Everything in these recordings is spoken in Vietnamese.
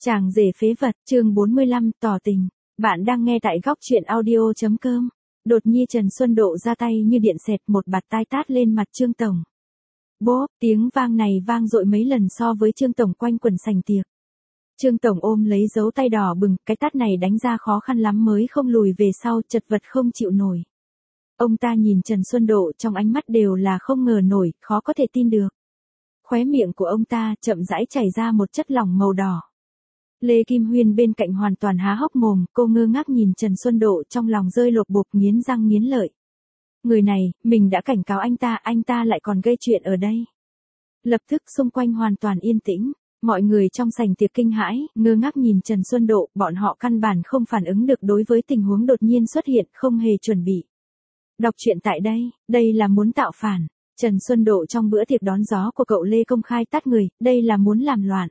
Chàng rể phế vật, chương 45, tỏ tình. Bạn đang nghe tại góc truyện audio.com. Đột nhiên Trần Xuân Độ ra tay như điện xẹt, một bạt tai tát lên mặt Trương Tổng. Bốp, tiếng vang này vang dội mấy lần so với Trương Tổng quanh quần sành tiệc. Trương Tổng ôm lấy dấu tay đỏ bừng, cái tát này đánh ra khó khăn lắm mới không lùi về sau, chật vật không chịu nổi. Ông ta nhìn Trần Xuân Độ trong ánh mắt đều là không ngờ nổi, khó có thể tin được. Khóe miệng của ông ta chậm rãi chảy ra một chất lỏng màu đỏ. Lê Kim Huyên bên cạnh hoàn toàn há hốc mồm, cô ngơ ngác nhìn Trần Xuân Độ trong lòng rơi lột bột, nghiến răng nghiến lợi. Người này, mình đã cảnh cáo anh ta lại còn gây chuyện ở đây. Lập tức xung quanh hoàn toàn yên tĩnh, mọi người trong sảnh tiệc kinh hãi, ngơ ngác nhìn Trần Xuân Độ, bọn họ căn bản không phản ứng được đối với tình huống đột nhiên xuất hiện, không hề chuẩn bị. Đọc truyện tại đây là muốn tạo phản. Trần Xuân Độ trong bữa tiệc đón gió của cậu Lê công khai tát người, đây là muốn làm loạn.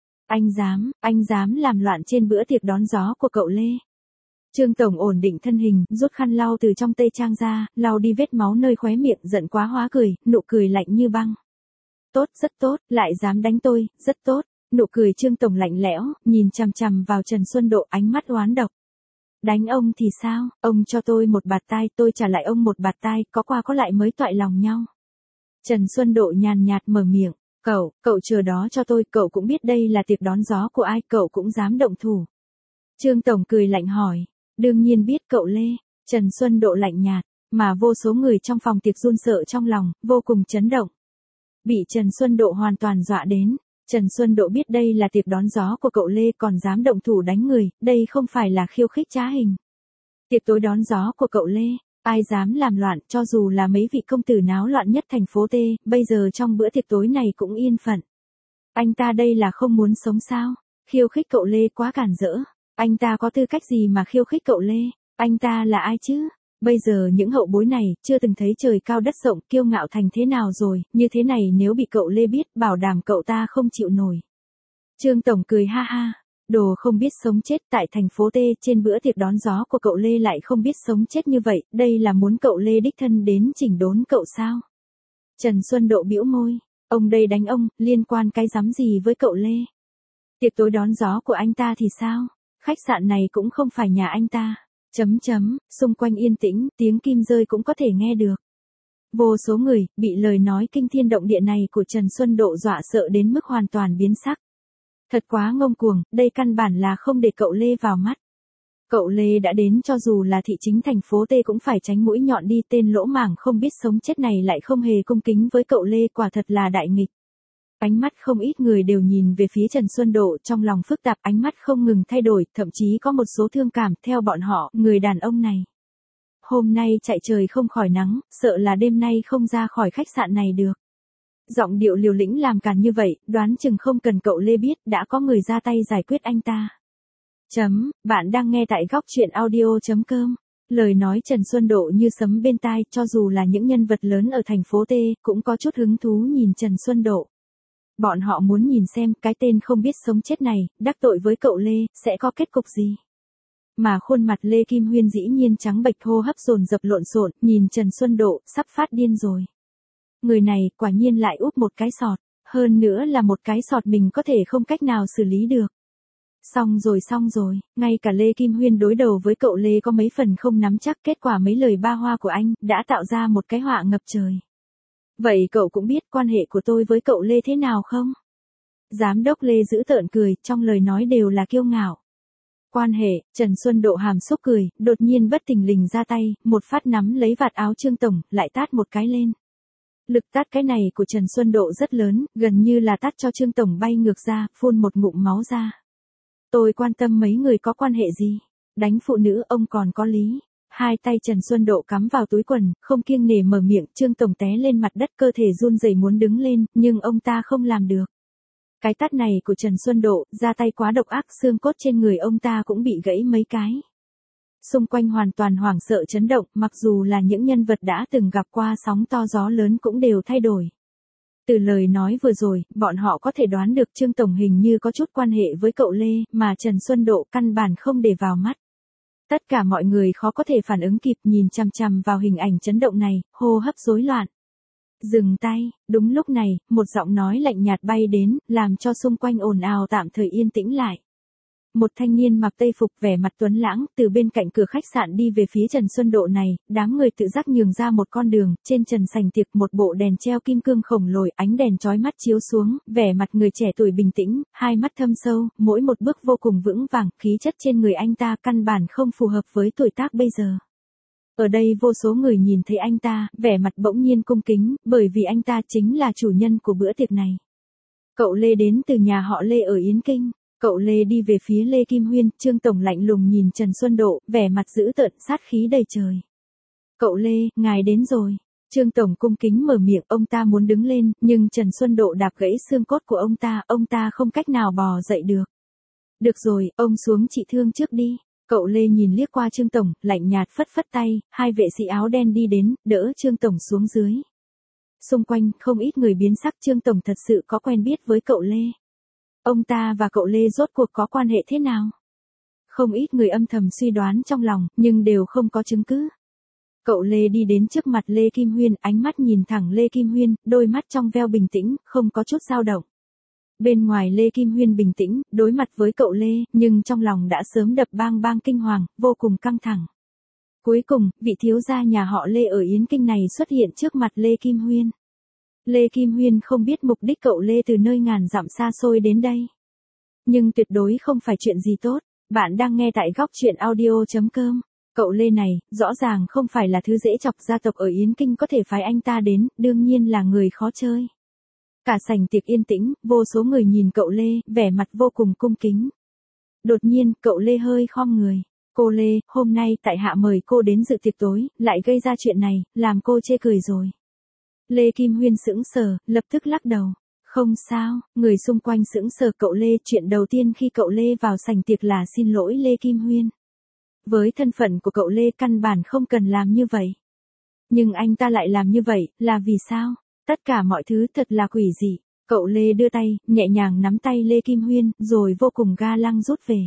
Anh dám làm loạn trên bữa tiệc đón gió của cậu Lê. Trương Tổng ổn định thân hình, rút khăn lau từ trong tây trang ra, lau đi vết máu nơi khóe miệng, giận quá hóa cười, nụ cười lạnh như băng. Tốt, rất tốt, lại dám đánh tôi, rất tốt. Nụ cười Trương Tổng lạnh lẽo, nhìn chằm chằm vào Trần Xuân Độ, ánh mắt oán độc. Đánh ông thì sao, ông cho tôi một bạt tai, tôi trả lại ông một bạt tai, có qua có lại mới toại lòng nhau. Trần Xuân Độ nhàn nhạt mở miệng. Cậu chờ đó cho tôi, cậu cũng biết đây là tiệc đón gió của ai, cậu cũng dám động thủ. Trương Tổng cười lạnh hỏi, đương nhiên biết cậu Lê. Trần Xuân Độ lạnh nhạt, mà vô số người trong phòng tiệc run sợ trong lòng, vô cùng chấn động. Bị Trần Xuân Độ hoàn toàn dọa đến. Trần Xuân Độ biết đây là tiệc đón gió của cậu Lê còn dám động thủ đánh người, đây không phải là khiêu khích trá hình. Tiệc tối đón gió của cậu Lê. Ai dám làm loạn, cho dù là mấy vị công tử náo loạn nhất thành phố T, bây giờ trong bữa tiệc tối này cũng yên phận. Anh ta đây là không muốn sống sao? Khiêu khích cậu Lê quá cản rỡ. Anh ta có tư cách gì mà khiêu khích cậu Lê? Anh ta là ai chứ? Bây giờ những hậu bối này, chưa từng thấy trời cao đất rộng, kiêu ngạo thành thế nào rồi, như thế này nếu bị cậu Lê biết, bảo đảm cậu ta không chịu nổi. Trương Tổng cười ha ha. Đồ không biết sống chết, tại thành phố T trên bữa tiệc đón gió của cậu Lê lại không biết sống chết như vậy, đây là muốn cậu Lê đích thân đến chỉnh đốn cậu sao? Trần Xuân Độ bĩu môi, ông đây đánh ông, liên quan cái rắm gì với cậu Lê? Tiệc tối đón gió của anh ta thì sao? Khách sạn này cũng không phải nhà anh ta. Xung quanh yên tĩnh, tiếng kim rơi cũng có thể nghe được. Vô số người, bị lời nói kinh thiên động địa này của Trần Xuân Độ dọa sợ đến mức hoàn toàn biến sắc. Thật quá ngông cuồng, đây căn bản là không để cậu Lê vào mắt. Cậu Lê đã đến cho dù là thị chính thành phố T cũng phải tránh mũi nhọn đi, tên lỗ mảng không biết sống chết này lại không hề cung kính với cậu Lê, quả thật là đại nghịch. Ánh mắt không ít người đều nhìn về phía Trần Xuân Độ trong lòng phức tạp, ánh mắt không ngừng thay đổi, thậm chí có một số thương cảm, theo bọn họ, người đàn ông này. Hôm nay chạy trời không khỏi nắng, sợ là đêm nay không ra khỏi khách sạn này được. Giọng điệu liều lĩnh làm càn như vậy, đoán chừng không cần cậu Lê biết, đã có người ra tay giải quyết anh ta. Bạn đang nghe tại góc truyện audio.com. Lời nói Trần Xuân Độ như sấm bên tai, cho dù là những nhân vật lớn ở thành phố T, cũng có chút hứng thú nhìn Trần Xuân Độ. Bọn họ muốn nhìn xem, cái tên không biết sống chết này, đắc tội với cậu Lê, sẽ có kết cục gì. Mà khuôn mặt Lê Kim Huyên dĩ nhiên trắng bệch, hô hấp dồn dập lộn xộn, nhìn Trần Xuân Độ, sắp phát điên rồi. Người này, quả nhiên lại úp một cái sọt, hơn nữa là một cái sọt mình có thể không cách nào xử lý được. Xong rồi, ngay cả Lê Kim Huyên đối đầu với cậu Lê có mấy phần không nắm chắc, kết quả mấy lời ba hoa của anh, đã tạo ra một cái họa ngập trời. Vậy cậu cũng biết quan hệ của tôi với cậu Lê thế nào không? Giám đốc Lê giữ tợn cười, trong lời nói đều là kiêu ngạo. Quan hệ, Trần Xuân Độ hàm xúc cười, đột nhiên bất thình lình ra tay, một phát nắm lấy vạt áo Trương Tổng, lại tát một cái lên. Lực tát cái này của Trần Xuân Độ rất lớn, gần như là tát cho Trương Tổng bay ngược ra, phun một ngụm máu ra. Tôi quan tâm mấy người có quan hệ gì? Đánh phụ nữ ông còn có lý. Hai tay Trần Xuân Độ cắm vào túi quần, không kiêng nể mở miệng, Trương Tổng té lên mặt đất, cơ thể run rẩy muốn đứng lên, nhưng ông ta không làm được. Cái tát này của Trần Xuân Độ, ra tay quá độc ác, xương cốt trên người ông ta cũng bị gãy mấy cái. Xung quanh hoàn toàn hoảng sợ chấn động, mặc dù là những nhân vật đã từng gặp qua sóng to gió lớn cũng đều thay đổi. Từ lời nói vừa rồi, bọn họ có thể đoán được Trương Tổng hình như có chút quan hệ với cậu Lê, mà Trần Xuân Độ căn bản không để vào mắt. Tất cả mọi người khó có thể phản ứng kịp, nhìn chằm chằm vào hình ảnh chấn động này, hô hấp rối loạn. Dừng tay, đúng lúc này, một giọng nói lạnh nhạt bay đến, làm cho xung quanh ồn ào tạm thời yên tĩnh lại. Một thanh niên mặc tây phục vẻ mặt tuấn lãng từ bên cạnh cửa khách sạn đi về phía Trần Xuân Độ này, đám người tự giác nhường ra một con đường, trên trần sành tiệc một bộ đèn treo kim cương khổng lồ, ánh đèn chói mắt chiếu xuống, vẻ mặt người trẻ tuổi bình tĩnh, hai mắt thâm sâu, mỗi một bước vô cùng vững vàng, khí chất trên người anh ta căn bản không phù hợp với tuổi tác bây giờ. Ở đây vô số người nhìn thấy anh ta, vẻ mặt bỗng nhiên cung kính, bởi vì anh ta chính là chủ nhân của bữa tiệc này. Cậu Lê đến từ nhà họ Lê ở Yến Kinh. Cậu Lê đi về phía Lê Kim Huyên, Trương Tổng lạnh lùng nhìn Trần Xuân Độ, vẻ mặt dữ tợn, sát khí đầy trời. Cậu Lê, ngài đến rồi. Trương Tổng cung kính mở miệng, ông ta muốn đứng lên, nhưng Trần Xuân Độ đạp gãy xương cốt của ông ta không cách nào bò dậy được. Được rồi, ông xuống trị thương trước đi. Cậu Lê nhìn liếc qua Trương Tổng, lạnh nhạt phất phất tay, hai vệ sĩ áo đen đi đến, đỡ Trương Tổng xuống dưới. Xung quanh, không ít người biến sắc, Trương Tổng thật sự có quen biết với cậu Lê. Ông ta và cậu Lê rốt cuộc có quan hệ thế nào? Không ít người âm thầm suy đoán trong lòng, nhưng đều không có chứng cứ. Cậu Lê đi đến trước mặt Lê Kim Huyên, ánh mắt nhìn thẳng Lê Kim Huyên, đôi mắt trong veo bình tĩnh, không có chút dao động. Bên ngoài Lê Kim Huyên bình tĩnh, đối mặt với cậu Lê, nhưng trong lòng đã sớm đập bang bang kinh hoàng, vô cùng căng thẳng. Cuối cùng, vị thiếu gia nhà họ Lê ở Yến Kinh này xuất hiện trước mặt Lê Kim Huyên. Lê Kim Huyên không biết mục đích cậu Lê từ nơi ngàn dặm xa xôi đến đây. Nhưng tuyệt đối không phải chuyện gì tốt. Bạn đang nghe tại góc truyện audio.com. Cậu Lê này, rõ ràng không phải là thứ dễ chọc, gia tộc ở Yến Kinh có thể phái anh ta đến, đương nhiên là người khó chơi. Cả sảnh tiệc yên tĩnh, vô số người nhìn cậu Lê, vẻ mặt vô cùng cung kính. Đột nhiên, cậu Lê hơi khom người. Cô Lê, hôm nay tại hạ mời cô đến dự tiệc tối, lại gây ra chuyện này, làm cô chê cười rồi. Lê Kim Huyên sững sờ, lập tức lắc đầu. Không sao, người xung quanh sững sờ. Cậu Lê, chuyện đầu tiên khi cậu Lê vào sảnh tiệc là xin lỗi Lê Kim Huyên. Với thân phận của cậu Lê căn bản không cần làm như vậy. Nhưng anh ta lại làm như vậy, là vì sao? Tất cả mọi thứ thật là quỷ dị. Cậu Lê đưa tay, nhẹ nhàng nắm tay Lê Kim Huyên, rồi vô cùng ga lăng rút về.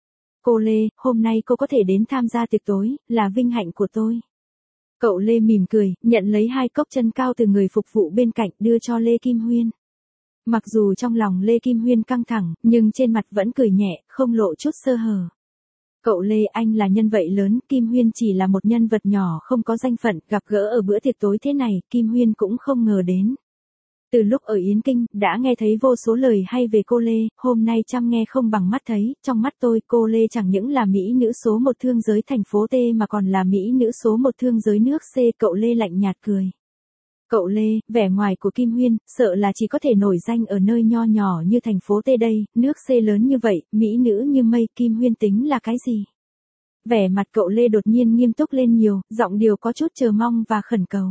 Cô Lê, hôm nay cô có thể đến tham gia tiệc tối, là vinh hạnh của tôi. Cậu Lê mỉm cười, nhận lấy 2 cốc chân cao từ người phục vụ bên cạnh, đưa cho Lê Kim Huyên. Mặc dù trong lòng Lê Kim Huyên căng thẳng, nhưng trên mặt vẫn cười nhẹ, không lộ chút sơ hở. Cậu Lê, anh là nhân vật lớn, Kim Huyên chỉ là một nhân vật nhỏ không có danh phận, gặp gỡ ở bữa tiệc tối thế này, Kim Huyên cũng không ngờ đến. Từ lúc ở Yến Kinh, đã nghe thấy vô số lời hay về cô Lê, hôm nay chăm nghe không bằng mắt thấy, trong mắt tôi, cô Lê chẳng những là mỹ nữ số 1 thương giới thành phố T mà còn là mỹ nữ số 1 thương giới nước C. Cậu Lê lạnh nhạt cười. Cậu Lê, vẻ ngoài của Kim Huyên, sợ là chỉ có thể nổi danh ở nơi nho nhỏ như thành phố T đây, nước C lớn như vậy, mỹ nữ như mây, Kim Huyên tính là cái gì? Vẻ mặt cậu Lê đột nhiên nghiêm túc lên nhiều, giọng điệu có chút chờ mong và khẩn cầu.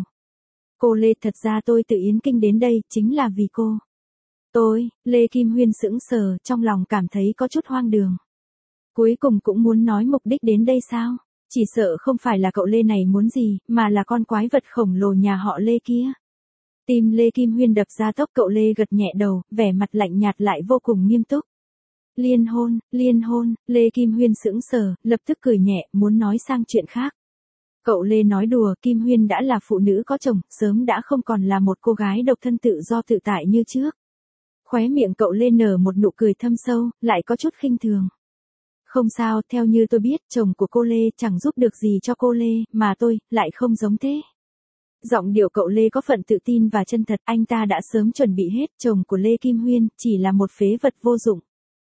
Cô Lê, thật ra tôi từ Yến Kinh đến đây, chính là vì cô. Tôi, Lê Kim Huyên sững sờ, trong lòng cảm thấy có chút hoang đường. Cuối cùng cũng muốn nói mục đích đến đây sao? Chỉ sợ không phải là cậu Lê này muốn gì, mà là con quái vật khổng lồ nhà họ Lê kia. Tim Lê Kim Huyên đập ra tốc. Cậu Lê gật nhẹ đầu, vẻ mặt lạnh nhạt lại vô cùng nghiêm túc. Liên hôn, Lê Kim Huyên sững sờ, lập tức cười nhẹ, muốn nói sang chuyện khác. Cậu Lê nói đùa, Kim Huyên đã là phụ nữ có chồng, sớm đã không còn là một cô gái độc thân tự do tự tại như trước. Khóe miệng cậu Lê nở một nụ cười thâm sâu, lại có chút khinh thường. Không sao, theo như tôi biết, chồng của cô Lê chẳng giúp được gì cho cô Lê, mà tôi, lại không giống thế. Giọng điệu cậu Lê có phần tự tin và chân thật, anh ta đã sớm chuẩn bị hết, chồng của Lê Kim Huyên, chỉ là một phế vật vô dụng.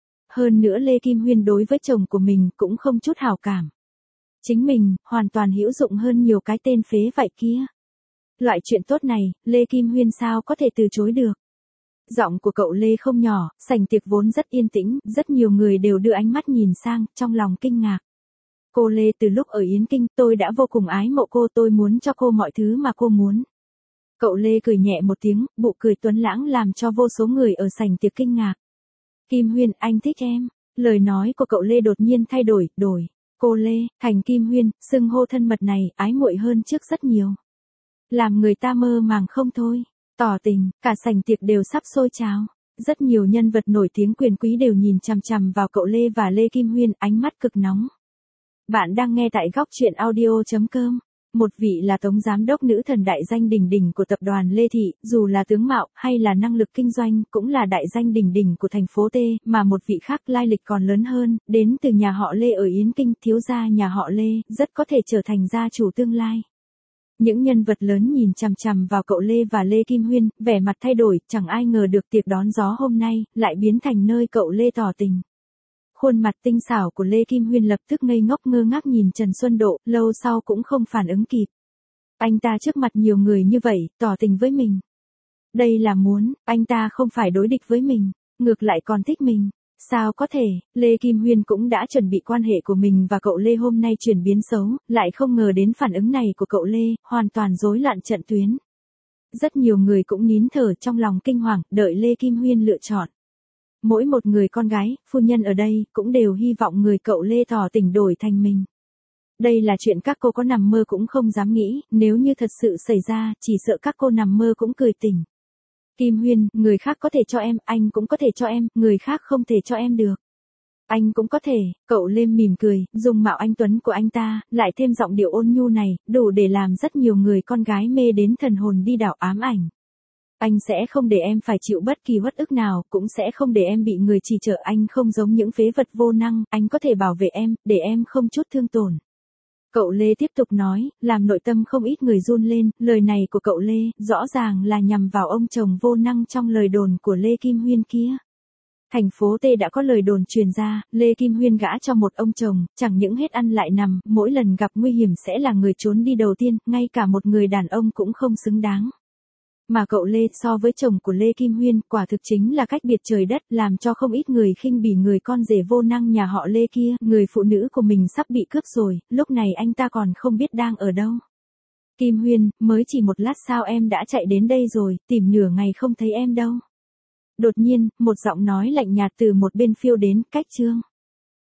Hơn nữa Lê Kim Huyên đối với chồng của mình cũng không chút hảo cảm. Chính mình, hoàn toàn hữu dụng hơn nhiều cái tên phế vậy kia. Loại chuyện tốt này, Lê Kim Huyên sao có thể từ chối được. Giọng của cậu Lê không nhỏ, sảnh tiệc vốn rất yên tĩnh, rất nhiều người đều đưa ánh mắt nhìn sang, trong lòng kinh ngạc. Cô Lê, từ lúc ở Yến Kinh, tôi đã vô cùng ái mộ cô, tôi muốn cho cô mọi thứ mà cô muốn. Cậu Lê cười nhẹ một tiếng, bộ cười tuấn lãng làm cho vô số người ở sảnh tiệc kinh ngạc. Kim Huyên, anh thích em. Lời nói của cậu Lê đột nhiên thay đổi. Cô Lê, thành Kim Huyên, xưng hô thân mật này, ái muội hơn trước rất nhiều. Làm người ta mơ màng không thôi. Tỏ tình, cả sảnh tiệc đều sắp sôi trào. Rất nhiều nhân vật nổi tiếng quyền quý đều nhìn chằm chằm vào cậu Lê và Lê Kim Huyên, ánh mắt cực nóng. Bạn đang nghe tại góc truyện audio.com. Một vị là tống giám đốc nữ thần đại danh đỉnh đỉnh của tập đoàn Lê Thị, dù là tướng mạo hay là năng lực kinh doanh cũng là đại danh đỉnh đỉnh của thành phố T, mà một vị khác lai lịch còn lớn hơn, đến từ nhà họ Lê ở Yến Kinh, thiếu gia nhà họ Lê, rất có thể trở thành gia chủ tương lai. Những nhân vật lớn nhìn chằm chằm vào cậu Lê và Lê Kim Huyên, vẻ mặt thay đổi, chẳng ai ngờ được tiệc đón gió hôm nay lại biến thành nơi cậu Lê tỏ tình. Khuôn mặt tinh xảo của Lê Kim Huyên lập tức ngây ngốc ngơ ngác nhìn Trần Xuân Độ, lâu sau cũng không phản ứng kịp. Anh ta trước mặt nhiều người như vậy, tỏ tình với mình. Đây là muốn, anh ta không phải đối địch với mình, ngược lại còn thích mình. Sao có thể, Lê Kim Huyên cũng đã chuẩn bị quan hệ của mình và cậu Lê hôm nay chuyển biến xấu, lại không ngờ đến phản ứng này của cậu Lê, hoàn toàn rối loạn trận tuyến. Rất nhiều người cũng nín thở trong lòng kinh hoàng, đợi Lê Kim Huyên lựa chọn. Mỗi một người con gái, phu nhân ở đây, cũng đều hy vọng người cậu Lê tỏ tình đổi thành mình. Đây là chuyện các cô có nằm mơ cũng không dám nghĩ, nếu như thật sự xảy ra, chỉ sợ các cô nằm mơ cũng cười tỉnh. Kim Huyên, người khác có thể cho em, anh cũng có thể cho em, người khác không thể cho em được. Anh cũng có thể, cậu Lê mỉm cười, dùng mạo anh tuấn của anh ta, lại thêm giọng điệu ôn nhu này, đủ để làm rất nhiều người con gái mê đến thần hồn đi đảo ám ảnh. Anh sẽ không để em phải chịu bất kỳ uất ức nào, cũng sẽ không để em bị người trì trở, anh không giống những phế vật vô năng, anh có thể bảo vệ em, để em không chút thương tổn. Cậu Lê tiếp tục nói, làm nội tâm không ít người run lên, lời này của cậu Lê, rõ ràng là nhằm vào ông chồng vô năng trong lời đồn của Lê Kim Huyên kia. Thành phố T đã có lời đồn truyền ra, Lê Kim Huyên gả cho một ông chồng, chẳng những hết ăn lại nằm, mỗi lần gặp nguy hiểm sẽ là người trốn đi đầu tiên, ngay cả một người đàn ông cũng không xứng đáng. Mà cậu Lê so với chồng của Lê Kim Huyên, quả thực chính là cách biệt trời đất, làm cho không ít người khinh bỉ người con rể vô năng nhà họ Lê kia, người phụ nữ của mình sắp bị cướp rồi, lúc này anh ta còn không biết đang ở đâu. Kim Huyên, mới chỉ một lát sao em đã chạy đến đây rồi, tìm nửa ngày không thấy em đâu. Đột nhiên, một giọng nói lạnh nhạt từ một bên phiêu đến, cách Trương.